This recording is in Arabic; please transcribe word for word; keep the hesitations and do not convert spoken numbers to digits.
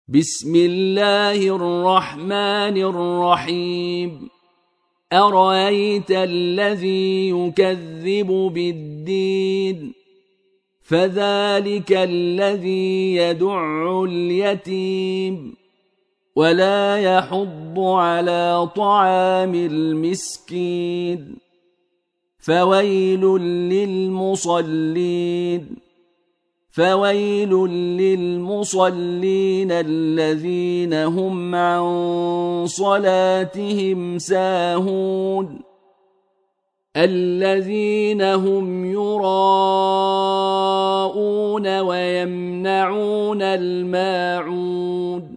بسم الله الرحمن الرحيم أرأيت الذي يكذب بالدين فذلك الذي يدع اليتيم ولا يحض على طعام المسكين فويل للمصلين فويل للمصلين الذين هم عن صلاتهم ساهون الذين هم يراءون ويمنعون الماعون